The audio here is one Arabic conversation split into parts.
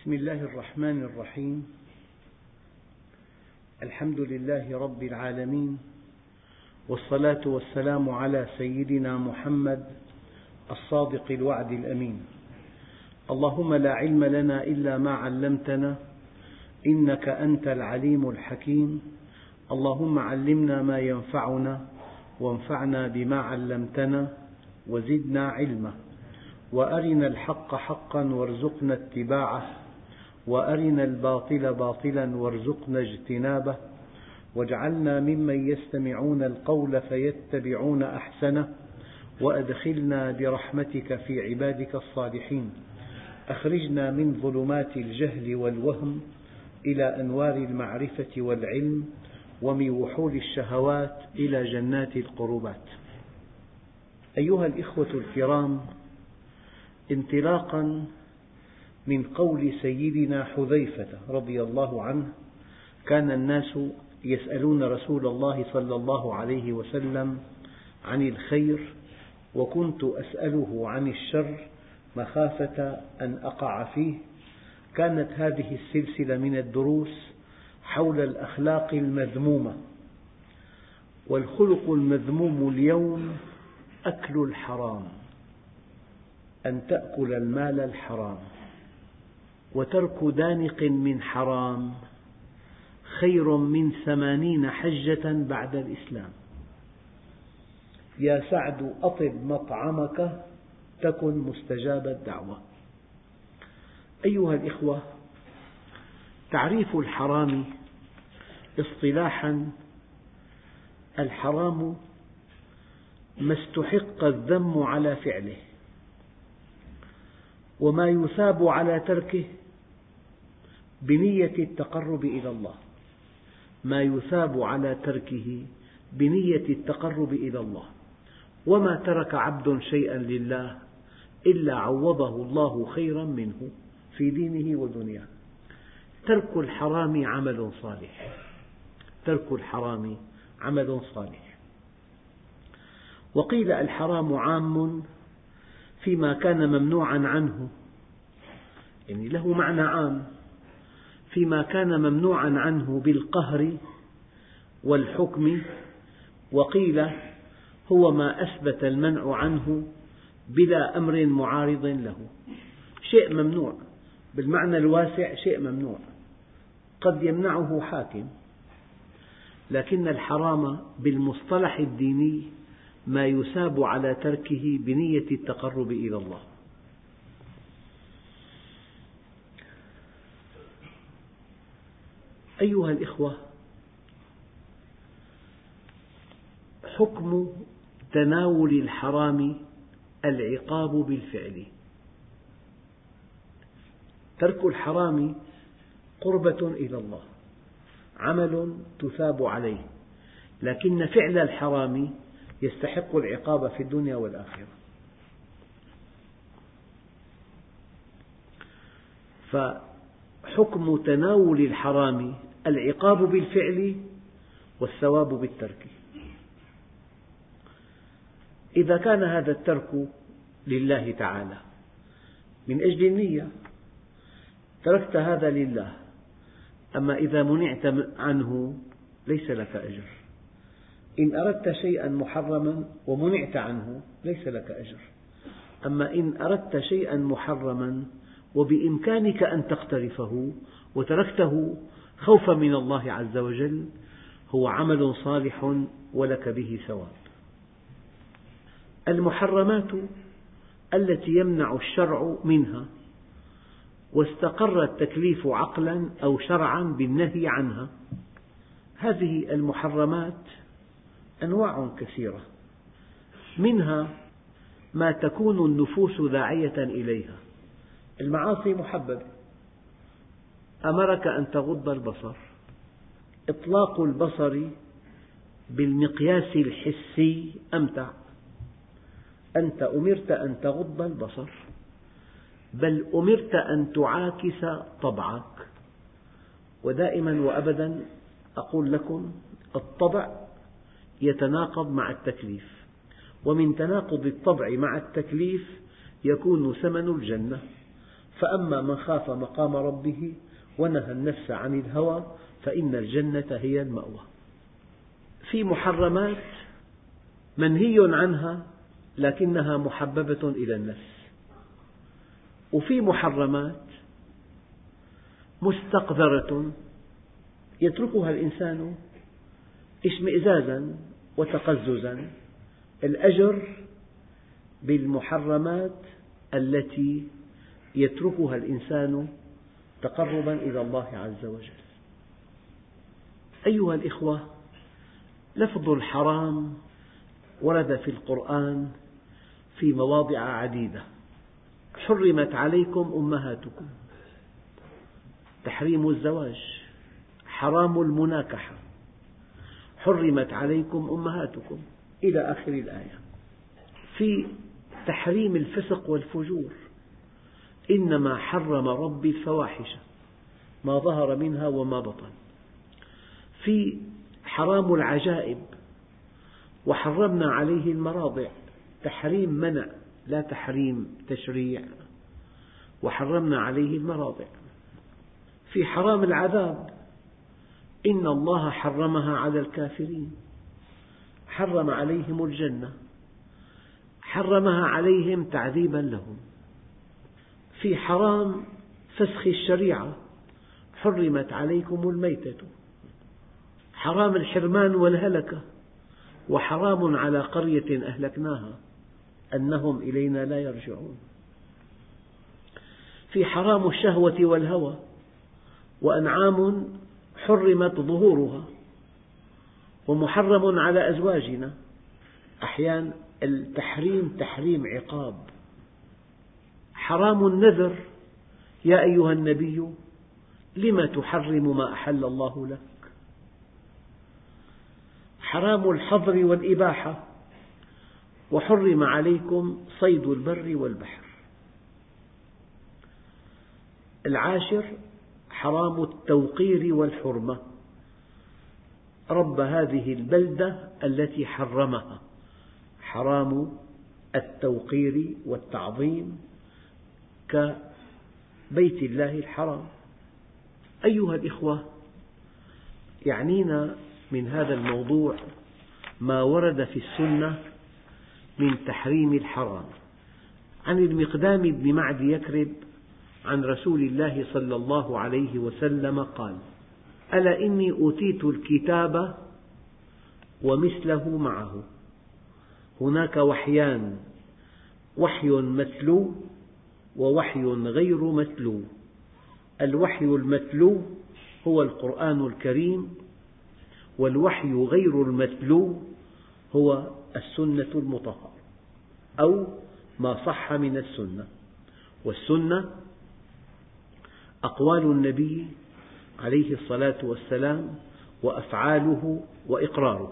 بسم الله الرحمن الرحيم. الحمد لله رب العالمين، والصلاة والسلام على سيدنا محمد الصادق الوعد الأمين. اللهم لا علم لنا إلا ما علمتنا، إنك أنت العليم الحكيم. اللهم علمنا ما ينفعنا، وانفعنا بما علمتنا، وزدنا علما. وأرنا الحق حقا وارزقنا اتباعه، وأرنا الباطل باطلا وارزقنا اجتنابه، واجعلنا ممن يستمعون القول فيتبعون أحسنه، وأدخلنا برحمتك في عبادك الصالحين. أخرجنا من ظلمات الجهل والوهم إلى أنوار المعرفة والعلم، ومن وحول الشهوات إلى جنات القربات. أيها الإخوة الكرام، انطلاقا من قول سيدنا حذيفة رضي الله عنه: كان الناس يسألون رسول الله صلى الله عليه وسلم عن الخير، وكنت أسأله عن الشر مخافة أن أقع فيه. كانت هذه السلسلة من الدروس حول الأخلاق المذمومة، والخلق المذموم اليوم أكل الحرام، أن تأكل المال الحرام، وترك دانق من حرام خير من 80 حجة بعد الإسلام. يا سعد أطب مطعمك تكن مستجاب الدعوة. أيها الإخوة، تعريف الحرام اصطلاحا: الحرام ما استحق الذم على فعله، وما يثاب على تركه بنية التقرب إلى الله. ما يثاب على تركه بنية التقرب إلى الله. وما ترك عبد شيئا لله إلا عوضه الله خيرا منه في دينه ودنياه. ترك الحرام عمل صالح، ترك الحرام عمل صالح. وقيل الحرام عام فيما كان ممنوعا عنه، يعني له معنى عام فيما كان ممنوعا عنه بالقهر والحكم. وقيل هو ما أثبت المنع عنه بلا أمر معارض له. شيء ممنوع بالمعنى الواسع، شيء ممنوع قد يمنعه حاكم، لكن الحرام بالمصطلح الديني ما يثاب على تركه بنية التقرب إلى الله. أيها الإخوة، حكم تناول الحرام العقاب بالفعل. ترك الحرام قربة إلى الله، عمل تثاب عليه، لكن فعل الحرام يستحق العقاب في الدنيا والآخرة. فحكم تناول الحرام العقاب بالفعل والثواب بالترك. إذا كان هذا الترك لله تعالى من أجل النية، تركت هذا لله. أما إذا منعت عنه ليس لك أجر. إن أردت شيئا محرما ومنعت عنه ليس لك أجر. أما إن أردت شيئا محرما وبإمكانك أن تقترفه وتركته خوفا من الله عز وجل، هو عمل صالح ولك به ثواب. المحرمات التي يمنع الشرع منها واستقر التكليف عقلا أو شرعا بالنهي عنها، هذه المحرمات أنواع كثيرة، منها ما تكون النفوس داعية إليها. المعاصي محببة، أمرك أن تغض البصر. إطلاق البصر بالمقياس الحسي أمتع. أنت أمرت أن تغض البصر، بل أمرت أن تعاكس طبعك. ودائما وأبدا أقول لكم: الطبع يتناقض مع التكليف، ومن تناقض الطبع مع التكليف يكون ثمن الجنة. فأما من خاف مقام ربه ونهى النفس عن الهوى فإن الجنة هي المأوى. في محرمات منهي عنها لكنها محببة إلى النفس، وفي محرمات مستقذرة يتركها الإنسان اشمئزازا وتقززا. الأجر بالمحرمات التي يتركها الإنسان تقربا إلى الله عز وجل. أيها الإخوة، لفظ الحرام ورد في القرآن في مواضع عديدة. حرمت عليكم أمهاتكم، تحريم الزواج، حرام المناكحة، حرمت عليكم أمهاتكم إلى آخر الآية. في تحريم الفسق والفجور، إنما حرم ربي الفواحش ما ظهر منها وما بطن. في حرام العجائب، وحرمنا عليه المراضع، تحريم منع لا تحريم تشريع، وحرمنا عليه المراضع. في حرام العذاب، إن الله حرمها على الكافرين، حرم عليهم الجنة، حرمها عليهم تعذيبا لهم. في حرام فسخ الشريعة، حرمت عليكم الميتة. حرام الحرمان والهلكة، وحرام على قرية أهلكناها أنهم إلينا لا يرجعون. في حرام الشهوة والهوى، وأنعام حرمت ظهورها، ومحرم على أزواجنا. أحيانا التحريم تحريم عقاب. حرام النذر، يا أيها النبي لم تحرم ما أحل الله لك. حرام الحظر والإباحة، وحرم عليكم صيد البر والبحر. العاشر حرام التوقير والحرمة، رب هذه البلدة التي حرمها، حرام التوقير والتعظيم كبيت الله الحرام. أيها الإخوة، يعنينا من هذا الموضوع ما ورد في السنة من تحريم الحرام. عن المقدام بن معد يكرب عن رسول الله صلى الله عليه وسلم قال: ألا إني أوتيت الكتاب ومثله معه. هناك وحيان، وحي متلو ووحي غير متلو. الوحي المتلو هو القرآن الكريم، والوحي غير المتلو هو السنة المطهرة أو ما صح من السنة. والسنة أقوال النبي عليه الصلاة والسلام وأفعاله وإقراره.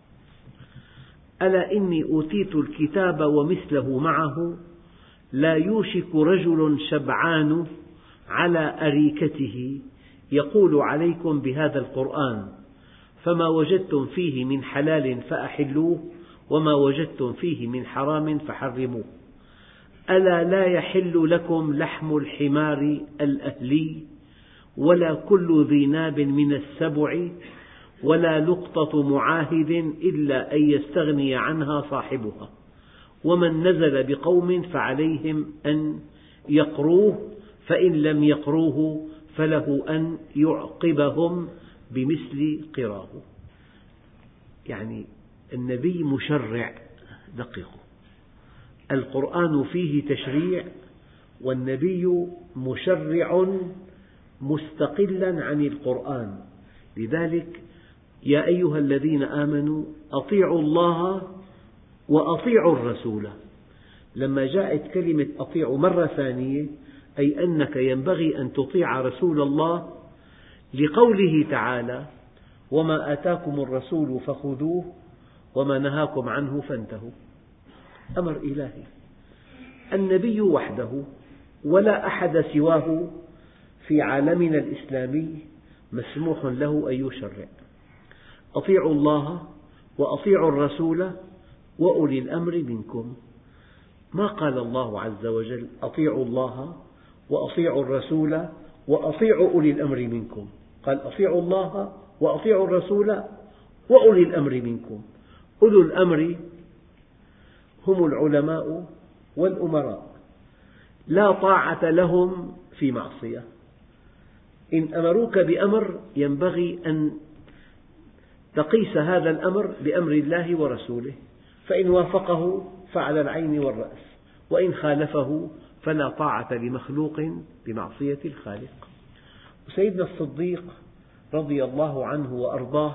ألا إني أوتيت الكتاب ومثله معه، لا يوشك رجل شبعان على أريكته يقول عليكم بهذا القرآن، فما وجدتم فيه من حلال فأحلوه، وما وجدتم فيه من حرام فحرموه. ألا لا يحل لكم لحم الحمار الأهلي، ولا كل ذي ناب من السبع، ولا لقطة معاهد إلا أن يستغني عنها صاحبها. ومن نزل بقوم فعليهم أن يقروه، فإن لم يقروه فله أن يعقبهم بمثل قراه. يعني النبي مشرع، دققوا، القرآن فيه تشريع، والنبي مشرع مستقلا عن القرآن. لذلك يا أيها الذين آمنوا أطيعوا الله وأطيعوا الرسول. لما جاءت كلمة أطيعوا مرة ثانية، أي أنك ينبغي أن تطيع رسول الله لقوله تعالى: وما آتاكم الرسول فخذوه وما نهاكم عنه فانتهوا. أمر إلهي. النبي وحده ولا أحد سواه في عالمنا الإسلامي مسموح له أن يشرع. أطيعوا الله وأطيعوا الرسول وأولي الأمر منكم. ما قال الله عز وجل: أطيعوا الله وأطيعوا الرسول وأطيعوا أولي الأمر منكم. قال أطيعوا الله وأطيعوا الرسول وأولي الأمر منكم. أولو الأمر هم العلماء والأمراء، لا طاعة لهم في معصية. إن أمروك بأمر ينبغي أن تقيس هذا الأمر بأمر الله ورسوله، فإن وافقه فعلى العين والرأس، وإن خالفه فلا طاعة لمخلوق بمعصية الخالق. سيدنا الصديق رضي الله عنه وأرضاه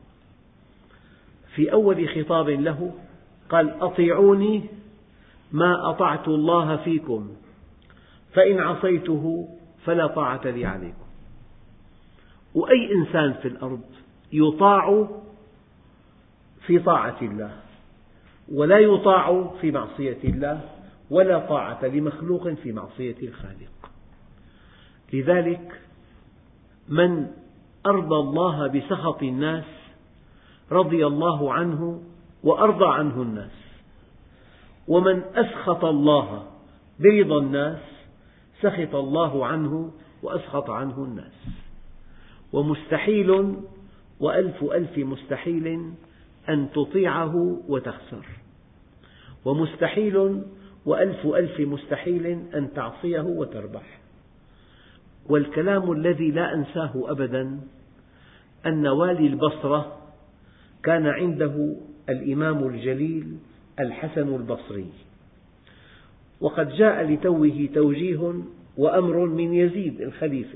في أول خطاب له قال أطيعوني ما أطعت الله فيكم، فإن عصيته فلا طاعة لي عليكم. وأي إنسان في الأرض يطاع في طاعة الله ولا يطاع في معصية الله، ولا طاعة لمخلوق في معصية الخالق. لذلك من أرضى الله بسخط الناس رضي الله عنه وأرضى عنه الناس، ومن أسخط الله برضا الناس سخط الله عنه وأسخط عنه الناس. ومستحيل وألف ألف مستحيل أن تطيعه وتخسر، ومستحيل وألف ألف مستحيل أن تعصيه وتربح. والكلام الذي لا أنساه أبدا أن والي البصرة كان عنده الإمام الجليل الحسن البصري، وقد جاء لتوه توجيه وأمر من يزيد الخليفة.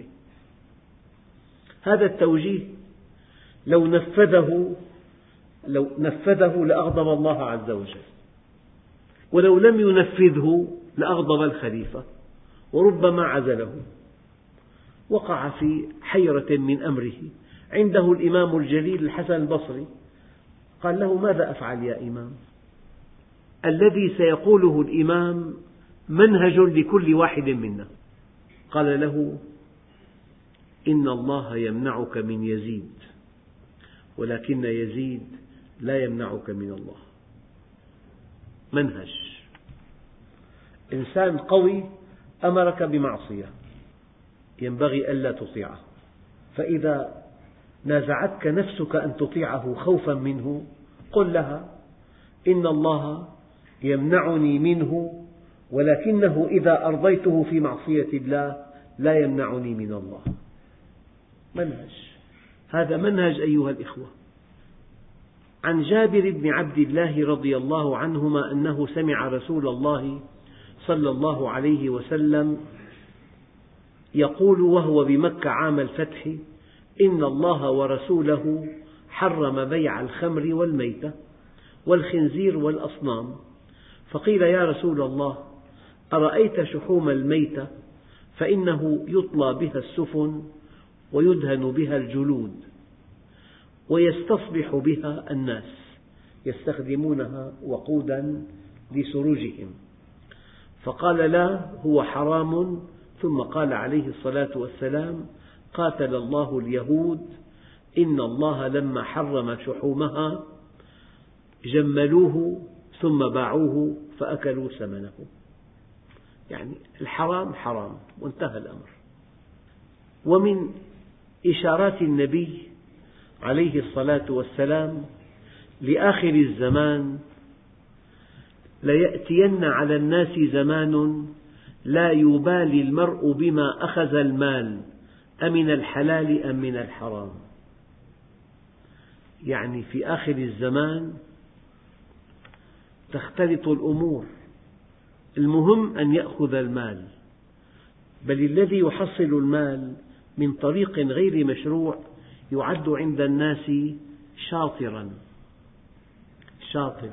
هذا التوجيه لو نفذه لأغضب الله عز وجل، ولو لم ينفذه لأغضب الخليفة وربما عزله. وقع في حيرة من أمره، عنده الإمام الجليل الحسن البصري، قال له ماذا أفعل يا إمام؟ الذي سيقوله الإمام منهج لكل واحد منا. قال له إن الله يمنعك من يزيد، ولكن يزيد لا يمنعك من الله. منهج. إنسان قوي أمرك بمعصية ينبغي ألا تطيعه، فإذا نازعتك نفسك أن تطيعه خوفا منه قل لها إن الله يمنعني منه، ولكنه إذا أرضيته في معصية الله لا يمنعني من الله. منهج. هذا منهج أيها الإخوة. عن جابر بن عبد الله رضي الله عنهما أنه سمع رسول الله صلى الله عليه وسلم يقول وهو بمكة عام الفتح إن الله ورسوله حرم بيع الخمر والميتة والخنزير والأصنام. فقيل يا رسول الله أرأيت شحوم الميتة فإنه يطلى بها السفن ويدهن بها الجلود ويستصبح بها الناس يستخدمونها وقودا لسروجهم. فقال لا هو حرام. ثم قال عليه الصلاة والسلام قاتل الله اليهود إن الله لما حرم شحومها جملوه ثم باعوه فأكلوا ثمنه. يعني الحرام حرام وانتهى الأمر. ومن إشارات النبي عليه الصلاة والسلام لآخر الزمان ليأتين على الناس زمان لا يبالي المرء بما أخذ المال أمن الحلال أم من الحرام. يعني في آخر الزمان تختلط الأمور، المهم أن يأخذ المال، بل الذي يحصل المال من طريق غير مشروع يعد عند الناس شاطرا شاطر.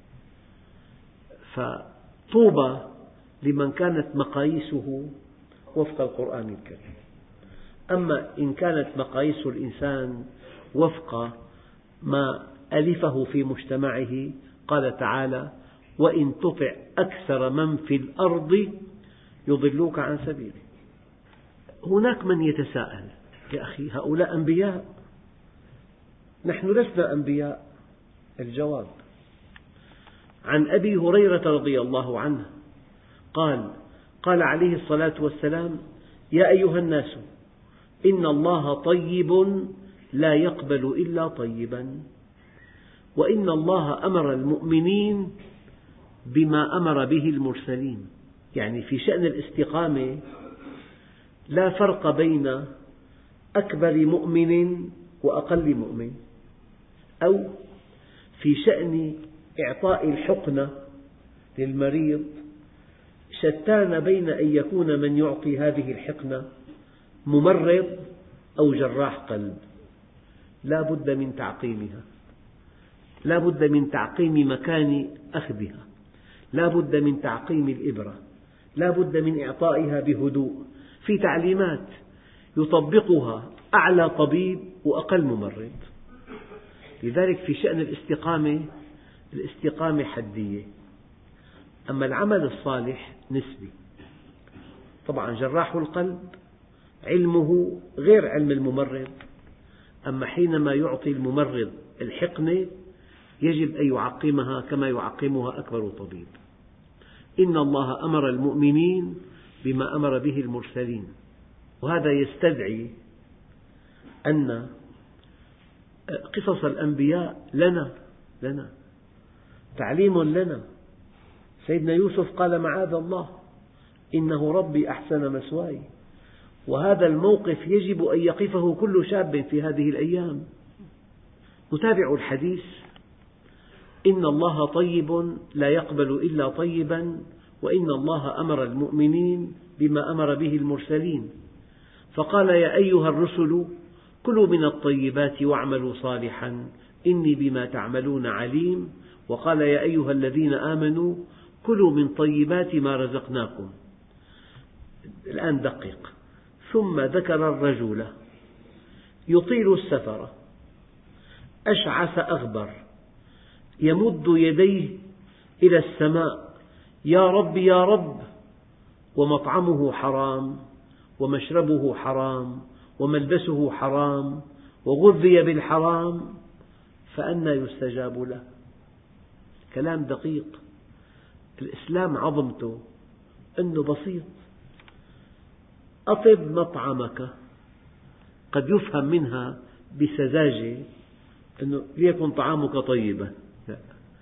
فطوبى لمن كانت مقاييسه وفق القرآن الكريم. أما إن كانت مقاييس الإنسان وفق ما ألفه في مجتمعه قال تعالى وإن تطع أكثر من في الأرض يضلوك عن سبيله. هناك من يتساءل يا أخي هؤلاء أنبياء؟ نحن لسنا أنبياء. الجواب عن أبي هريرة رضي الله عنه قال قال عليه الصلاة والسلام: يا أيها الناس، إن الله طيب لا يقبل إلا طيبا، وإن الله أمر المؤمنين بما أمر به المرسلين. يعني في شأن الاستقامة لا فرق بين أكبر مؤمن وأقل مؤمن، أو في شأن إعطاء الحقنة للمريض شتان بين أن يكون من يعطي هذه الحقنة ممرض أو جراح قلب. لا بد من تعقيمها، لا بد من تعقيم مكان أخذها، لا بد من تعقيم الإبرة، لا بد من إعطائها بهدوء، في تعليمات يطبقها أعلى طبيب وأقل ممرض. لذلك في شأن الاستقامة حدية، أما العمل الصالح نسبي. طبعا جراح القلب علمه غير علم الممرض، أما حينما يعطي الممرض الحقنة يجب أن يعقمها كما يعقمها أكبر طبيب. إن الله أمر المؤمنين بما أمر به المرسلين، وهذا يستدعي أن قصص الأنبياء لنا تعليم لنا. سيدنا يوسف قال: معاذ الله، إنه ربي أحسن مثواي. وهذا الموقف يجب أن يقفه كل شاب في هذه الأيام. نتابع الحديث: إن الله طيب لا يقبل إلا طيبا، وإن الله أمر المؤمنين بما أمر به المرسلين، فقال: يا أيها الرسل كلوا من الطيبات واعملوا صالحا إني بما تعملون عليم. وقال: يا أيها الذين آمنوا كلوا من طيبات ما رزقناكم. الآن دقق: ثم ذكر الرجل يطيل السفر أشعث أغبر يمد يديه إلى السماء: يا رب يا رب، ومطعمه حرام ومشربه حرام وملبسه حرام وغذي بالحرام فأنى يستجاب له. كلام دقيق. الإسلام عظمته أنه بسيط. أطب مطعمك قد يفهم منها بسذاجة أنه ليكن طعامك طيبا، لا.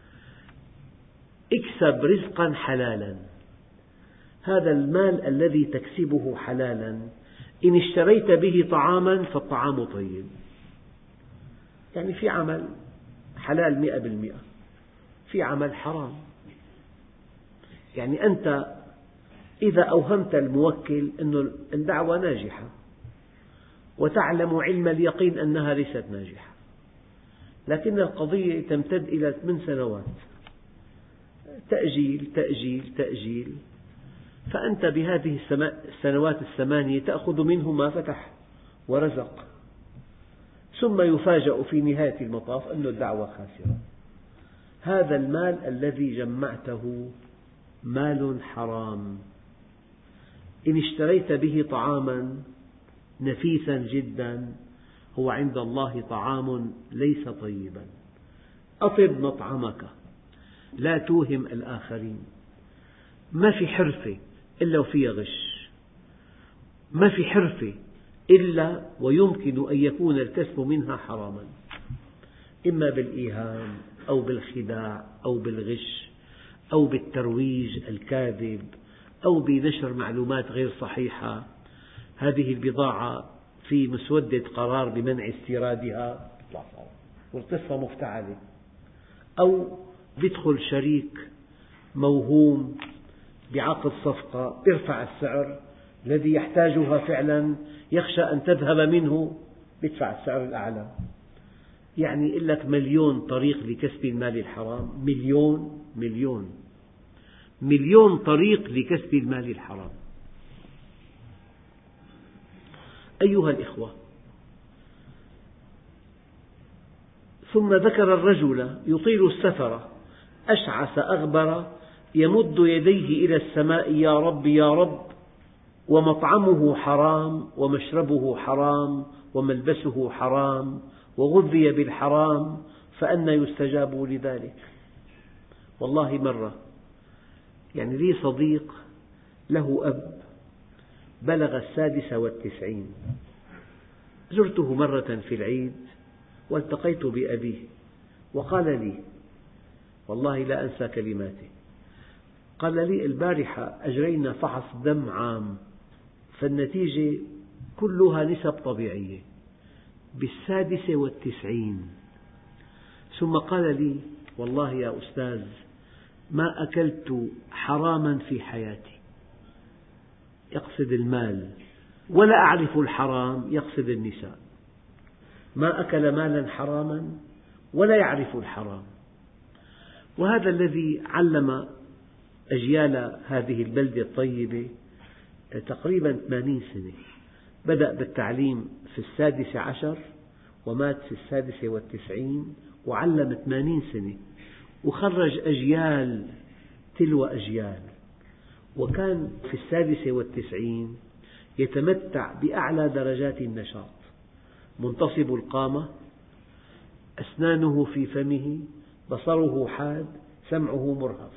اكسب رزقا حلالا، هذا المال الذي تكسبه حلالا إن اشتريت به طعاما فالطعام طيب. يعني في عمل حلال 100%، في عمل حرام. يعني أنت إذا أوهمت الموكل أن الدعوة ناجحة وتعلم علم اليقين أنها ليست ناجحة، لكن القضية تمتد إلى 8 سنوات، تأجيل تأجيل تأجيل، فأنت بهذه السنوات 8 تأخذ منه ما فتح ورزق، ثم يفاجأ في نهاية المطاف أن الدعوة خاسرة. هذا المال الذي جمعته مال حرام، إن اشتريت به طعاما نفيسا جدا هو عند الله طعام ليس طيبا. أطب مطعمك، لا توهم الآخرين. ما في حرفة إلا وفيها غش، ما في حرفة إلا ويمكن أن يكون الكسب منها حراما، إما بالإيهام أو بالخداع أو بالغش أو بالترويج الكاذب أو بنشر معلومات غير صحيحة. هذه البضاعة في مسودة قرار بمنع استيرادها والقصة مفتعلة، أو يدخل شريك موهوم بعقد صفقة يرفع السعر الذي يحتاجها فعلا، يخشى أن تذهب منه يدفع السعر الأعلى. يعني يقول لك 1,000,000 طريق لكسب المال الحرام، مليون طريق لكسب المال الحرام. أيها الإخوة، ثم ذكر الرجل يطيل السفر أشعث أغبر يمد يديه إلى السماء: يا رب يا رب، ومطعمه حرام ومشربه حرام وملبسه حرام وغذي بالحرام فأنى يستجاب لذلك. والله مرة يعني لي صديق له أب بلغ 96، زرته مرة في العيد والتقيت بأبيه وقال لي، والله لا أنسى كلماته، قال لي: البارحة أجرينا فحص دم عام، فالنتيجة كلها نسب طبيعية ب96. ثم قال لي: والله يا أستاذ ما أكلت حراما في حياتي، يقصد المال، ولا أعرف الحرام، يقصد النساء، ما أكل مالا حراما ولا يعرف الحرام. وهذا الذي علم أجيال هذه البلدة الطيبة تقريبا 80 سنة، بدأ بالتعليم في 16 ومات في 96 وعلم 80 سنة وخرج أجيال تلو أجيال، وكان في 96 يتمتع بأعلى درجات النشاط، منتصب القامة، أسنانه في فمه، بصره حاد، سمعه مرهف.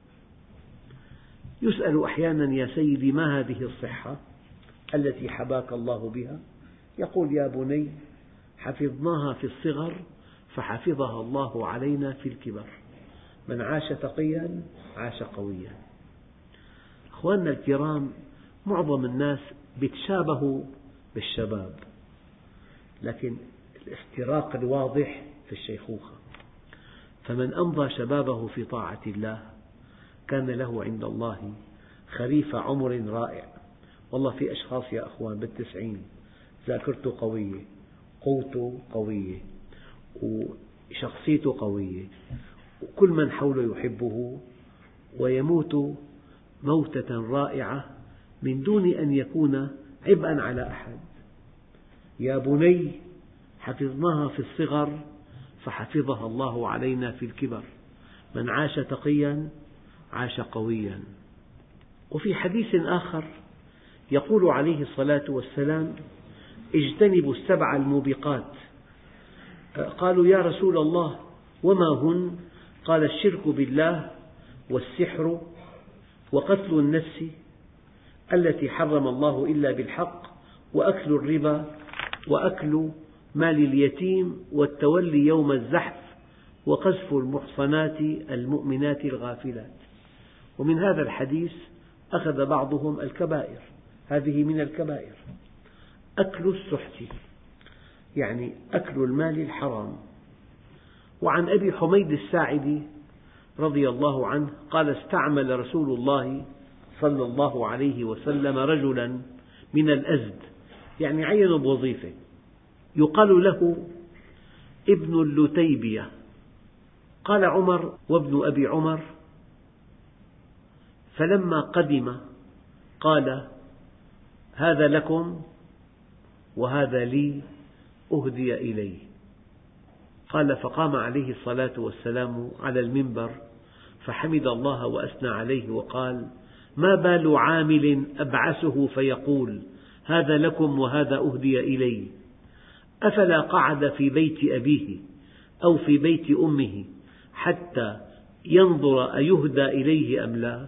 يسأل أحيانا: يا سيدي ما هذه الصحة التي حباك الله بها؟ يقول: يا بني حفظناها في الصغر فحفظها الله علينا في الكبر، من عاش تقيا عاش قويا. أخواننا الكرام، معظم الناس يتشابهوا بالشباب، لكن الافتراق الواضح في الشيخوخة، فمن أمضى شبابه في طاعة الله كان له عند الله خريف عمر رائع. والله في أشخاص يا أخوان بال90 ذاكرته قوية، قوته قوية، وشخصيته قوية، وكل من حوله يحبه، ويموت موتة رائعة من دون أن يكون عبئا على أحد. يا بني حفظناها في الصغر فحفظها الله علينا في الكبر، من عاش تقيا عاش قويا. وفي حديث آخر يقول عليه الصلاة والسلام: اجتنبوا السبع الموبقات. قالوا: يا رسول الله وما هن؟ قال: الشرك بالله، والسحر، وقتل النفس التي حرم الله إلا بالحق، وأكل الربا، وأكل مال اليتيم، والتولي يوم الزحف، وقذف المحصنات المؤمنات الغافلات. ومن هذا الحديث أخذ بعضهم الكبائر، هذه من الكبائر: أكل السحت، يعني أكل المال الحرام. وعن أبي حميد الساعدي رضي الله عنه قال: استعمل رسول الله صلى الله عليه وسلم رجلا من الأزد، يعني عينه بوظيفة، يقال له ابن اللتيبية. قال عمر وابن أبي عمر: فلما قدم قال: هذا لكم وهذا لي، أهدي إلي. قال: فقام عليه الصلاة والسلام على المنبر فحمد الله وأثنى عليه وقال: ما بال عامل أبعثه فيقول هذا لكم وهذا أهدي إلي، أفلا قعد في بيت أبيه أو في بيت أمه حتى ينظر أيهدى إليه أم لا؟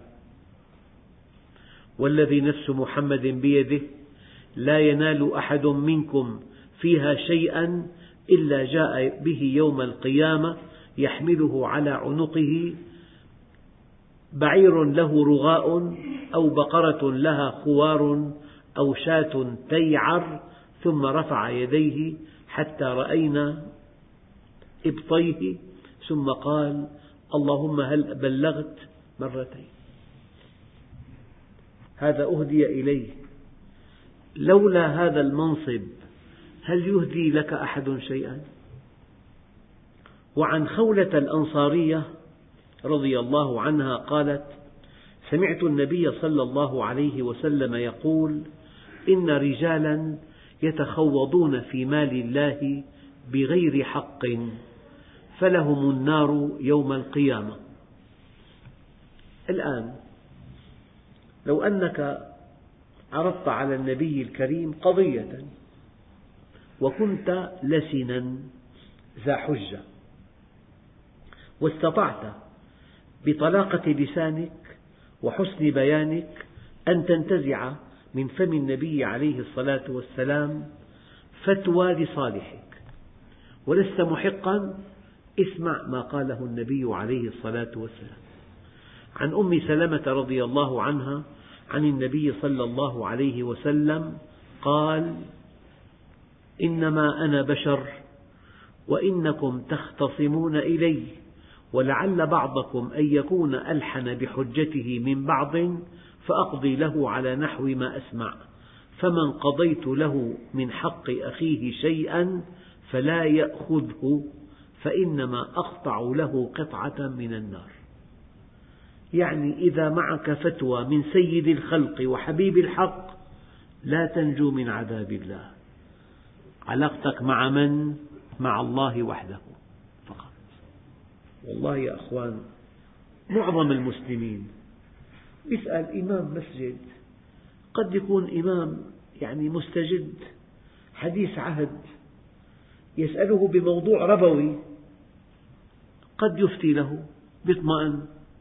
والذي نفس محمد بيده لا ينال أحد منكم فيها شيئا إلا جاء به يوم القيامة يحمله على عنقه بعير له رغاء، أو بقرة لها خوار، أو شاة تيعر، ثم رفع يديه حتى رأينا إبطيه، ثم قال: اللهم هل بلغت؟ مرتين. هذا أهدي إليه. لولا هذا المنصب هل يهدي لك أحد شيئا؟ وعن خولة الأنصارية رضي الله عنها قالت: سمعت النبي صلى الله عليه وسلم يقول: إن رجالا يتخوضون في مال الله بغير حق فلهم النار يوم القيامة. الآن لو أنك عرضت على النبي الكريم قضية وكنت لسنا ذا حجة، واستطعت بطلاقة لسانك وحسن بيانك أن تنتزع من فم النبي عليه الصلاة والسلام فتوى لصالحك ولست محقا، اسمع ما قاله النبي عليه الصلاة والسلام. عن أم سلمة رضي الله عنها عن النبي صلى الله عليه وسلم قال: إنما أنا بشر وإنكم تختصمون إلي، ولعل بعضكم أن يكون ألحن بحجته من بعض، فأقضي له على نحو ما أسمع، فمن قضيت له من حق أخيه شيئا فلا يأخذه، فإنما أقطع له قطعة من النار. يعني إذا معك فتوى من سيد الخلق وحبيب الحق لا تنجو من عذاب الله. علاقتك مع من؟ مع الله وحده فقط. والله يا أخوان، معظم المسلمين يسأل إمام مسجد، قد يكون إمام مستجد حديث عهد، يسأله بموضوع ربوي قد يفتي له بيطمئن.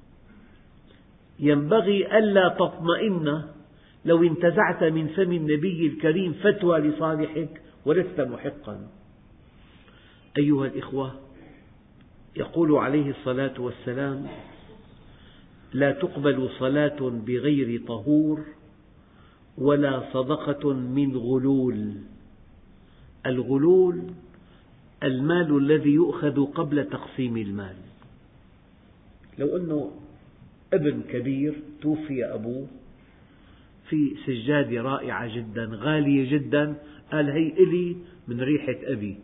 ينبغي ألا تطمئن لو انتزعت من فم النبي الكريم فتوى لصالحك ولست محقا. أيها الإخوة، يقول عليه الصلاة والسلام: لا تقبل صلاة بغير طهور ولا صدقة من غلول. الغلول المال الذي يؤخذ قبل تقسيم المال. لو أنه ابن كبير توفي أبوه في سجادة رائعة جدا غالية جدا، قال: هي إلي من ريحة أبي،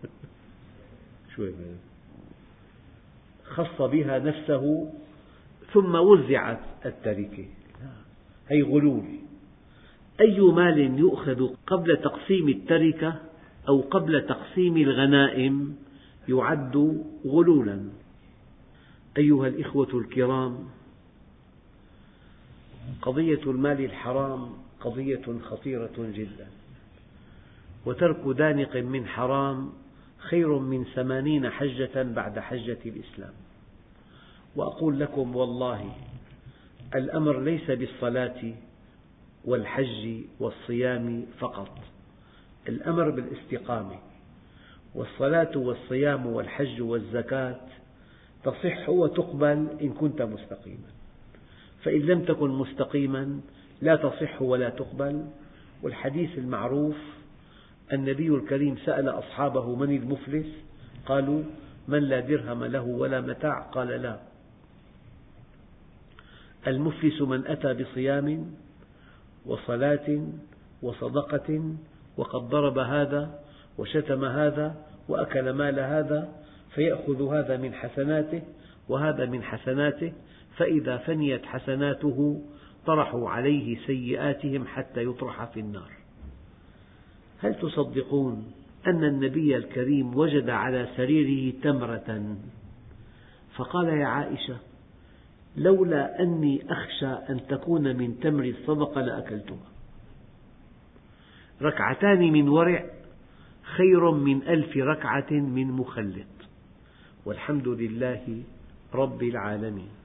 خص بها نفسه ثم وزعت التركة. هي غلول. أي مال يؤخذ قبل تقسيم التركة أو قبل تقسيم الغنائم يعد غلولا. أيها الإخوة الكرام، قضية المال الحرام قضية خطيرة جدا، وترك دانق من حرام خير من 80 حجة بعد حجة الإسلام. وأقول لكم والله، الأمر ليس بالصلاة والحج والصيام فقط، الأمر بالاستقامة. والصلاة والصيام والحج والزكاة تصح وتقبل إن كنت مستقيما، فإن لم تكن مستقيما لا تصح ولا تقبل. والحديث المعروف: النبي الكريم سأل أصحابه: من المفلس؟ قالوا: من لا درهم له ولا متاع. قال: لا، المفلس من أتى بصيام وصلاة وصدقة وقد ضرب هذا وشتم هذا وأكل مال هذا، فيأخذ هذا من حسناته وهذا من حسناته، فإذا فنيت حسناته طرحوا عليه سيئاتهم حتى يطرح في النار. هل تصدقون أن النبي الكريم وجد على سريره تمرة فقال: يا عائشة، لولا أني أخشى أن تكون من تمر الصدقة لأكلتها. ركعتان من ورع خير من 1000 ركعة من مخلط، والحمد لله رب العالمين.